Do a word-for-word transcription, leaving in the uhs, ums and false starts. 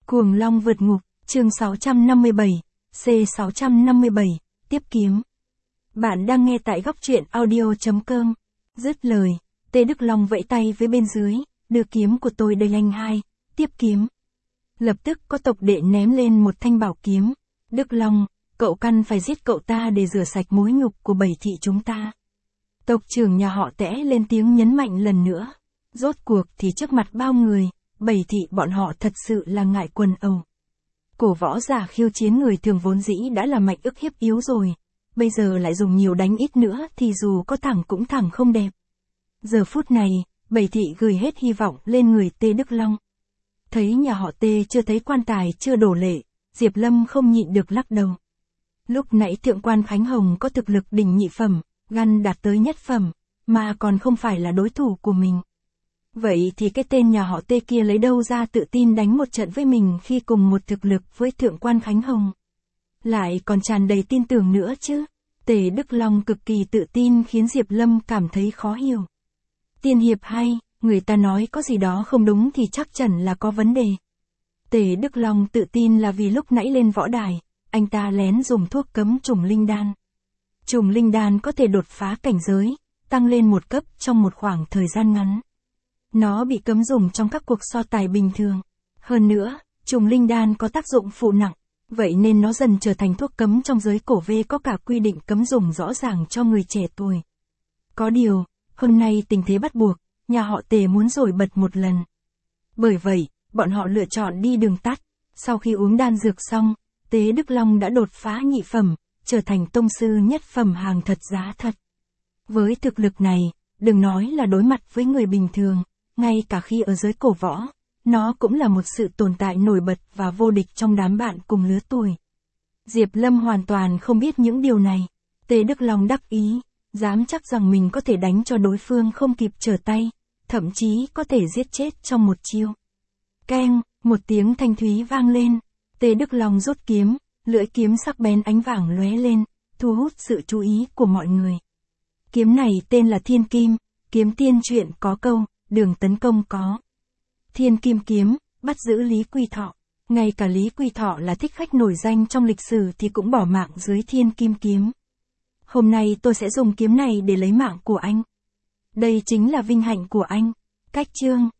Cuồng Long vượt ngục, chương sáu trăm năm mươi bảy, C sáu trăm năm mươi bảy, tiếp kiếm. Bạn đang nghe tại góc truyện audio chấm com. Dứt lời, Tê Đức Long vẫy tay với bên dưới, đưa kiếm của tôi đây anh hai, tiếp kiếm. Lập tức có tộc đệ ném lên một thanh bảo kiếm. Đức Long, cậu căn phải giết cậu ta để rửa sạch mối nhục của bảy thị chúng ta. Tộc trưởng nhà họ Tẽ lên tiếng nhấn mạnh lần nữa. Rốt cuộc thì trước mặt bao người, bảy thị bọn họ thật sự là ngại quần âu. Cổ võ giả khiêu chiến người thường vốn dĩ đã là mạnh ức hiếp yếu rồi. Bây giờ lại dùng nhiều đánh ít nữa thì dù có thẳng cũng thẳng không đẹp. Giờ phút này, bảy thị gửi hết hy vọng lên người Tê Đức Long. Thấy nhà họ Tê chưa thấy quan tài chưa đổ lệ, Diệp Lâm không nhịn được lắc đầu. Lúc nãy thượng quan Khánh Hồng có thực lực đỉnh nhị phẩm, gan đạt tới nhất phẩm, mà còn không phải là đối thủ của mình. Vậy thì cái tên nhà họ Tê kia lấy đâu ra tự tin đánh một trận với mình khi cùng một thực lực với thượng quan Khánh Hồng? Lại còn tràn đầy tin tưởng nữa chứ. Tề Đức Long cực kỳ tự tin khiến Diệp Lâm cảm thấy khó hiểu. Tiên hiệp hay, người ta nói có gì đó không đúng thì chắc chắn là có vấn đề. Tề Đức Long tự tin là vì lúc nãy lên võ đài, anh ta lén dùng thuốc cấm trùng linh đan. Trùng linh đan có thể đột phá cảnh giới, tăng lên một cấp trong một khoảng thời gian ngắn. Nó bị cấm dùng trong các cuộc so tài bình thường. Hơn nữa, trùng linh đan có tác dụng phụ nặng, vậy nên nó dần trở thành thuốc cấm trong giới cổ V, có cả quy định cấm dùng rõ ràng cho người trẻ tuổi. Có điều, hôm nay tình thế bắt buộc, nhà họ Tề muốn nổi bật một lần. Bởi vậy, bọn họ lựa chọn đi đường tắt. Sau khi uống đan dược xong, Tế Đức Long đã đột phá nhị phẩm, trở thành tông sư nhất phẩm hàng thật giá thật. Với thực lực này, đừng nói là đối mặt với người bình thường, ngay cả khi ở giới cổ võ, nó cũng là một sự tồn tại nổi bật và vô địch trong đám bạn cùng lứa tuổi. Diệp Lâm hoàn toàn không biết những điều này. Tế Đức Long đắc ý, dám chắc rằng mình có thể đánh cho đối phương không kịp trở tay, thậm chí có thể giết chết trong một chiêu. Keng, một tiếng thanh thúy vang lên. Tế Đức Long rút kiếm, lưỡi kiếm sắc bén ánh vàng lóe lên, thu hút sự chú ý của mọi người. Kiếm này tên là Thiên Kim, kiếm tiên truyện có câu, đường tấn công có. Thiên Kim kiếm, bắt giữ Lý Quy Thọ. Ngay cả Lý Quy Thọ là thích khách nổi danh trong lịch sử thì cũng bỏ mạng dưới Thiên Kim kiếm. Hôm nay tôi sẽ dùng kiếm này để lấy mạng của anh. Đây chính là vinh hạnh của anh. Cách chương.